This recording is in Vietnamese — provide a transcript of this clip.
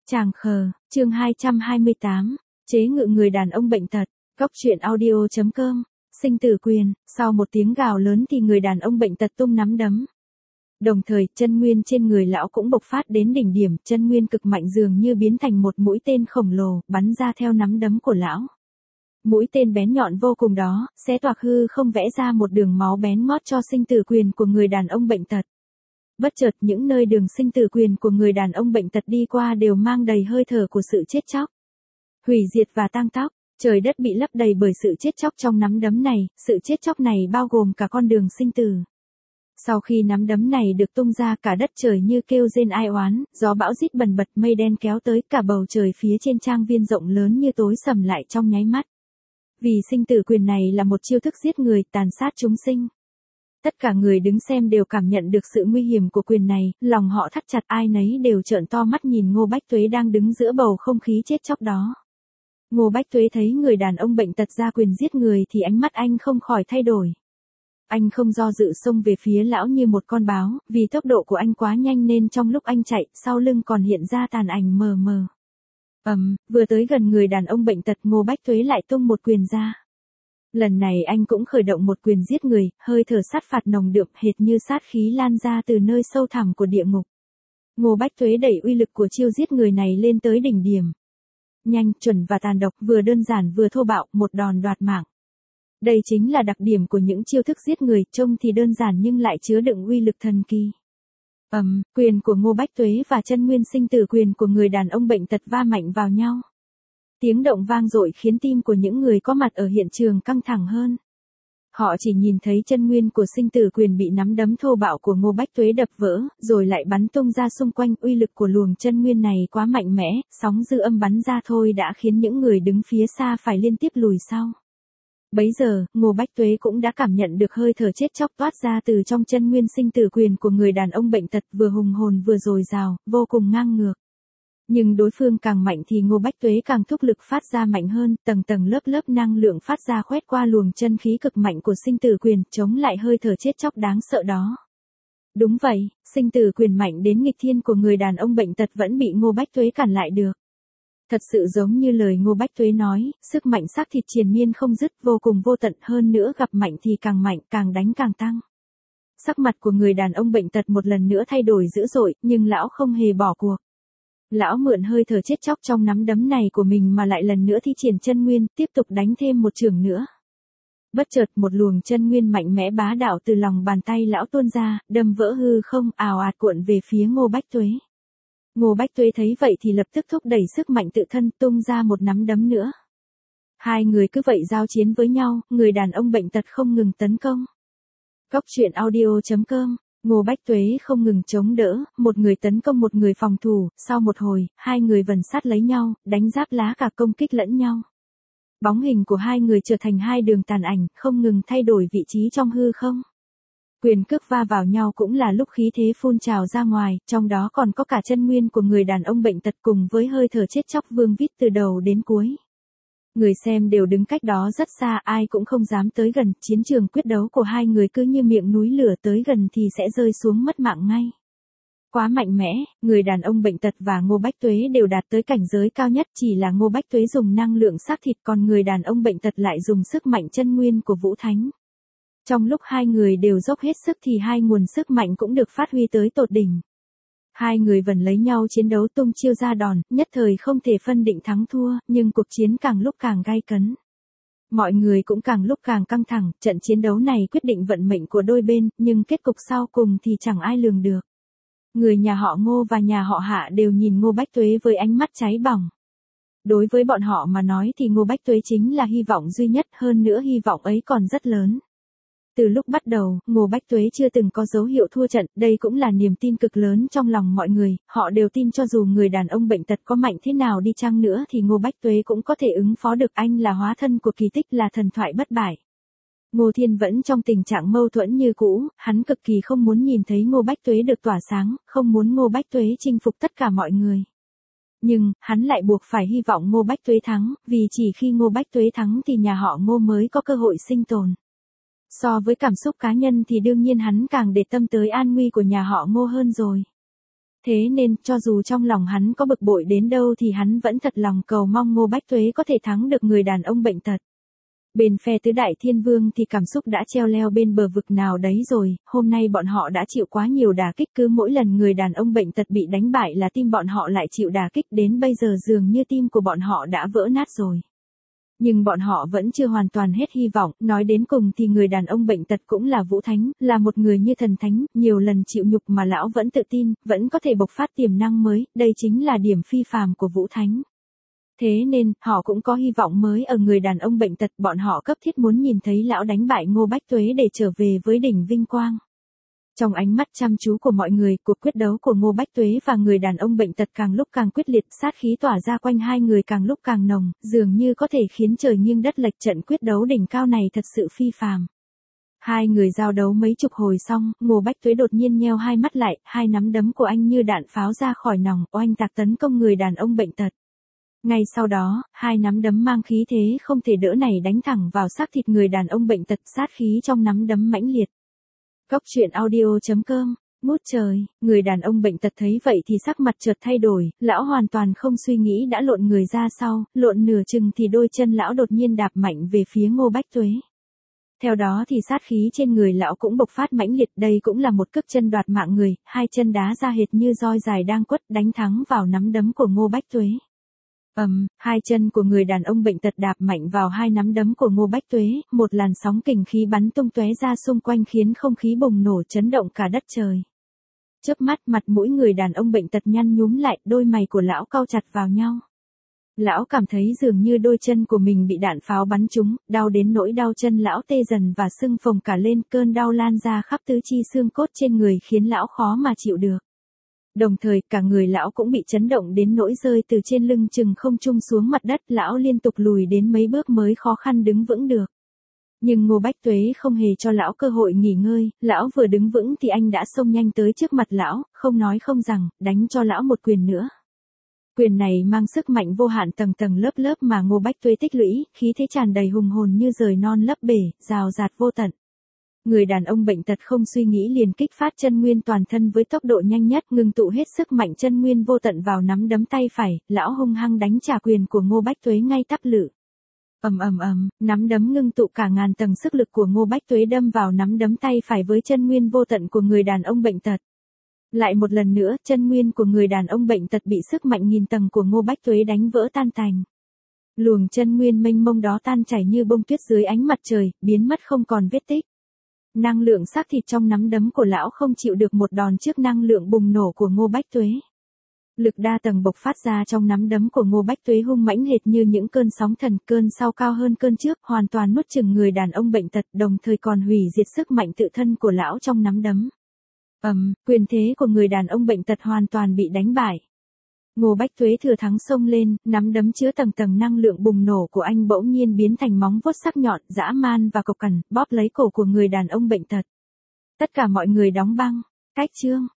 Chàng khờ, chương 228, chế ngự người đàn ông bệnh tật, góc truyện audio.com, sinh tử quyền, sau một tiếng gào lớn thì người đàn ông bệnh tật tung nắm đấm. Đồng thời, chân nguyên trên người lão cũng bộc phát đến đỉnh điểm, chân nguyên cực mạnh dường như biến thành một mũi tên khổng lồ, bắn ra theo nắm đấm của lão. Mũi tên bén nhọn vô cùng đó, xé toạc hư không vẽ ra một đường máu bén ngót cho sinh tử quyền của người đàn ông bệnh tật. Bất chợt những nơi đường sinh tử quyền của người đàn ông bệnh tật đi qua đều mang đầy hơi thở của sự chết chóc, hủy diệt và tang tóc. Trời đất bị lấp đầy bởi sự chết chóc trong nắm đấm này, sự chết chóc này bao gồm cả con đường sinh tử. Sau khi nắm đấm này được tung ra, cả đất trời như kêu rên ai oán, gió bão rít bần bật, mây đen kéo tới, cả bầu trời phía trên trang viên rộng lớn như tối sầm lại trong nháy mắt. Vì sinh tử quyền này là một chiêu thức giết người, tàn sát chúng sinh. Tất cả người đứng xem đều cảm nhận được sự nguy hiểm của quyền này, lòng họ thắt chặt, ai nấy đều trợn to mắt nhìn Ngô Bách Tuế đang đứng giữa bầu không khí chết chóc đó. Ngô Bách Tuế thấy người đàn ông bệnh tật ra quyền giết người thì ánh mắt anh không khỏi thay đổi. Anh không do dự xông về phía lão như một con báo, vì tốc độ của anh quá nhanh nên trong lúc anh chạy, sau lưng còn hiện ra tàn ảnh mờ mờ. Vừa tới gần người đàn ông bệnh tật, Ngô Bách Tuế lại tung một quyền ra. Lần này anh cũng khởi động một quyền giết người, hơi thở sát phạt nồng đượm hệt như sát khí lan ra từ nơi sâu thẳm của địa ngục. Ngô Bách Tuế đẩy uy lực của chiêu giết người này lên tới đỉnh điểm. Nhanh, chuẩn và tàn độc, vừa đơn giản vừa thô bạo, một đòn đoạt mạng. Đây chính là đặc điểm của những chiêu thức giết người, trông thì đơn giản nhưng lại chứa đựng uy lực thần kỳ. Quyền của Ngô Bách Tuế và chân nguyên sinh tử quyền của người đàn ông bệnh tật va mạnh vào nhau. Tiếng động vang dội khiến tim của những người có mặt ở hiện trường căng thẳng hơn. Họ chỉ nhìn thấy chân nguyên của sinh tử quyền bị nắm đấm thô bạo của Ngô Bách Tuế đập vỡ, rồi lại bắn tung ra xung quanh. Uy lực của luồng chân nguyên này quá mạnh mẽ, sóng dư âm bắn ra thôi đã khiến những người đứng phía xa phải liên tiếp lùi sau. Bấy giờ, Ngô Bách Tuế cũng đã cảm nhận được hơi thở chết chóc toát ra từ trong chân nguyên sinh tử quyền của người đàn ông bệnh tật, vừa hùng hồn vừa dồi dào, vô cùng ngang ngược. Nhưng đối phương càng mạnh thì Ngô Bách Tuế càng thúc lực phát ra mạnh hơn, tầng tầng lớp lớp năng lượng phát ra khoét qua luồng chân khí cực mạnh của sinh tử quyền, chống lại hơi thở chết chóc đáng sợ đó. Đúng vậy, sinh tử quyền mạnh đến nghịch thiên của người đàn ông bệnh tật vẫn bị Ngô Bách Tuế cản lại được. Thật sự giống như lời Ngô Bách Tuế nói, sức mạnh xác thịt triền miên không dứt, vô cùng vô tận, hơn nữa gặp mạnh thì càng mạnh, càng đánh càng tăng. Sắc mặt của người đàn ông bệnh tật một lần nữa thay đổi dữ dội, nhưng lão không hề bỏ cuộc. Lão mượn hơi thở chết chóc trong nắm đấm này của mình mà lại lần nữa thi triển chân nguyên, tiếp tục đánh thêm một chưởng nữa. Bất chợt một luồng chân nguyên mạnh mẽ bá đạo từ lòng bàn tay lão tuôn ra, đâm vỡ hư không, ào ạt cuộn về phía Ngô Bách Tuế. Ngô Bách Tuế thấy vậy thì lập tức thúc đẩy sức mạnh tự thân, tung ra một nắm đấm nữa. Hai người cứ vậy giao chiến với nhau, người đàn ông bệnh tật không ngừng tấn công. Góc truyện audio.com, Ngô Bách Tuế không ngừng chống đỡ, một người tấn công một người phòng thủ, sau một hồi, hai người vần sát lấy nhau, đánh giáp lá cả công kích lẫn nhau. Bóng hình của hai người trở thành hai đường tàn ảnh, không ngừng thay đổi vị trí trong hư không. Quyền cước va vào nhau cũng là lúc khí thế phun trào ra ngoài, trong đó còn có cả chân nguyên của người đàn ông bệnh tật cùng với hơi thở chết chóc vương vít từ đầu đến cuối. Người xem đều đứng cách đó rất xa, ai cũng không dám tới gần, chiến trường quyết đấu của hai người cứ như miệng núi lửa, tới gần thì sẽ rơi xuống mất mạng ngay. Quá mạnh mẽ, người đàn ông bệnh tật và Ngô Bách Tuế đều đạt tới cảnh giới cao nhất, chỉ là Ngô Bách Tuế dùng năng lượng xác thịt, còn người đàn ông bệnh tật lại dùng sức mạnh chân nguyên của Vũ Thánh. Trong lúc hai người đều dốc hết sức thì hai nguồn sức mạnh cũng được phát huy tới tột đỉnh. Hai người vẫn lấy nhau chiến đấu tung chiêu ra đòn, nhất thời không thể phân định thắng thua, nhưng cuộc chiến càng lúc càng gay cấn. Mọi người cũng càng lúc càng căng thẳng, trận chiến đấu này quyết định vận mệnh của đôi bên, nhưng kết cục sau cùng thì chẳng ai lường được. Người nhà họ Ngô và nhà họ Hạ đều nhìn Ngô Bách Tuế với ánh mắt cháy bỏng. Đối với bọn họ mà nói thì Ngô Bách Tuế chính là hy vọng duy nhất, hơn nữa hy vọng ấy còn rất lớn. Từ lúc bắt đầu, Ngô Bách Tuế chưa từng có dấu hiệu thua trận, đây cũng là niềm tin cực lớn trong lòng mọi người, họ đều tin cho dù người đàn ông bệnh tật có mạnh thế nào đi chăng nữa thì Ngô Bách Tuế cũng có thể ứng phó được, anh là hóa thân của kỳ tích, là thần thoại bất bại. Ngô Thiên vẫn trong tình trạng mâu thuẫn như cũ, hắn cực kỳ không muốn nhìn thấy Ngô Bách Tuế được tỏa sáng, không muốn Ngô Bách Tuế chinh phục tất cả mọi người. Nhưng, hắn lại buộc phải hy vọng Ngô Bách Tuế thắng, vì chỉ khi Ngô Bách Tuế thắng thì nhà họ Ngô mới có cơ hội sinh tồn. So với cảm xúc cá nhân thì đương nhiên hắn càng để tâm tới an nguy của nhà họ Ngô hơn rồi. Thế nên, cho dù trong lòng hắn có bực bội đến đâu thì hắn vẫn thật lòng cầu mong Ngô Bách Tuế có thể thắng được người đàn ông bệnh tật. Bên phe tứ đại thiên vương thì cảm xúc đã treo leo bên bờ vực nào đấy rồi, hôm nay bọn họ đã chịu quá nhiều đả kích, cứ mỗi lần người đàn ông bệnh tật bị đánh bại là tim bọn họ lại chịu đả kích, đến bây giờ dường như tim của bọn họ đã vỡ nát rồi. Nhưng bọn họ vẫn chưa hoàn toàn hết hy vọng, nói đến cùng thì người đàn ông bệnh tật cũng là Vũ Thánh, là một người như thần thánh, nhiều lần chịu nhục mà lão vẫn tự tin, vẫn có thể bộc phát tiềm năng mới, đây chính là điểm phi phàm của Vũ Thánh. Thế nên, họ cũng có hy vọng mới ở người đàn ông bệnh tật, bọn họ cấp thiết muốn nhìn thấy lão đánh bại Ngô Bách Tuế để trở về với đỉnh vinh quang. Trong ánh mắt chăm chú của mọi người, cuộc quyết đấu của Ngô Bách Tuế và người đàn ông bệnh tật càng lúc càng quyết liệt, sát khí tỏa ra quanh hai người càng lúc càng nồng, dường như có thể khiến trời nghiêng đất lệch, trận quyết đấu đỉnh cao này thật sự phi phàm. Hai người giao đấu mấy chục hồi xong, Ngô Bách Tuế đột nhiên nheo hai mắt lại, hai nắm đấm của anh như đạn pháo ra khỏi nòng, oanh tạc tấn công người đàn ông bệnh tật. Ngay sau đó, hai nắm đấm mang khí thế không thể đỡ này đánh thẳng vào xác thịt người đàn ông bệnh tật, sát khí trong nắm đấm mãnh liệt. Góc truyện audio.com, mút trời, người đàn ông bệnh tật thấy vậy thì sắc mặt chợt thay đổi, lão hoàn toàn không suy nghĩ đã lộn người ra sau, lộn nửa chừng thì đôi chân lão đột nhiên đạp mạnh về phía Ngô Bách Tuế. Theo đó thì sát khí trên người lão cũng bộc phát mãnh liệt, đây cũng là một cước chân đoạt mạng người, hai chân đá ra hệt như roi dài đang quất, đánh thắng vào nắm đấm của Ngô Bách Tuế. Hai chân của người đàn ông bệnh tật đạp mạnh vào hai nắm đấm của Ngô Bách Tuế, một làn sóng kình khí bắn tung tóe ra xung quanh khiến không khí bùng nổ chấn động cả đất trời. Chớp mắt, mặt mũi người đàn ông bệnh tật nhăn nhúm lại, đôi mày của lão cau chặt vào nhau. Lão cảm thấy dường như đôi chân của mình bị đạn pháo bắn trúng, đau đến nỗi đau chân lão tê dần và sưng phồng cả lên, cơn đau lan ra khắp tứ chi xương cốt trên người khiến lão khó mà chịu được. Đồng thời, cả người lão cũng bị chấn động đến nỗi rơi từ trên lưng chừng không trung xuống mặt đất, lão liên tục lùi đến mấy bước mới khó khăn đứng vững được. Nhưng Ngô Bách Tuế không hề cho lão cơ hội nghỉ ngơi, lão vừa đứng vững thì anh đã xông nhanh tới trước mặt lão, không nói không rằng, đánh cho lão một quyền nữa. Quyền này mang sức mạnh vô hạn tầng tầng lớp lớp mà Ngô Bách Tuế tích lũy, khí thế tràn đầy hùng hồn như rời non lấp bể, rào rạt vô tận. Người đàn ông bệnh tật không suy nghĩ liền kích phát chân nguyên toàn thân với tốc độ nhanh nhất, ngừng tụ hết sức mạnh chân nguyên vô tận vào nắm đấm tay phải, lão hung hăng đánh trả quyền của Ngô Bách Tuế ngay tắp lự. Nắm đấm ngưng tụ cả ngàn tầng sức lực của Ngô Bách Tuế đâm vào nắm đấm tay phải với chân nguyên vô tận của người đàn ông bệnh tật. Lại một lần nữa, chân nguyên của người đàn ông bệnh tật bị sức mạnh nghìn tầng của Ngô Bách Tuế đánh vỡ tan tành. Luồng chân nguyên mênh mông đó tan chảy như bông tuyết dưới ánh mặt trời, biến mất không còn vết tích. Năng lượng xác thịt trong nắm đấm của lão không chịu được một đòn trước năng lượng bùng nổ của Ngô Bách Tuế. Lực đa tầng bộc phát ra trong nắm đấm của Ngô Bách Tuế hung mãnh hệt như những cơn sóng thần, cơn sau cao hơn cơn trước, hoàn toàn nuốt chửng người đàn ông bệnh tật, đồng thời còn hủy diệt sức mạnh tự thân của lão trong nắm đấm. Quyền thế của người đàn ông bệnh tật hoàn toàn bị đánh bại. Ngô Bách Tuế thừa thắng xông lên, nắm đấm chứa tầng tầng năng lượng bùng nổ của anh bỗng nhiên biến thành móng vuốt sắc nhọn, dã man và cộc cằn, bóp lấy cổ của người đàn ông bệnh tật. Tất cả mọi người đóng băng. Cách chương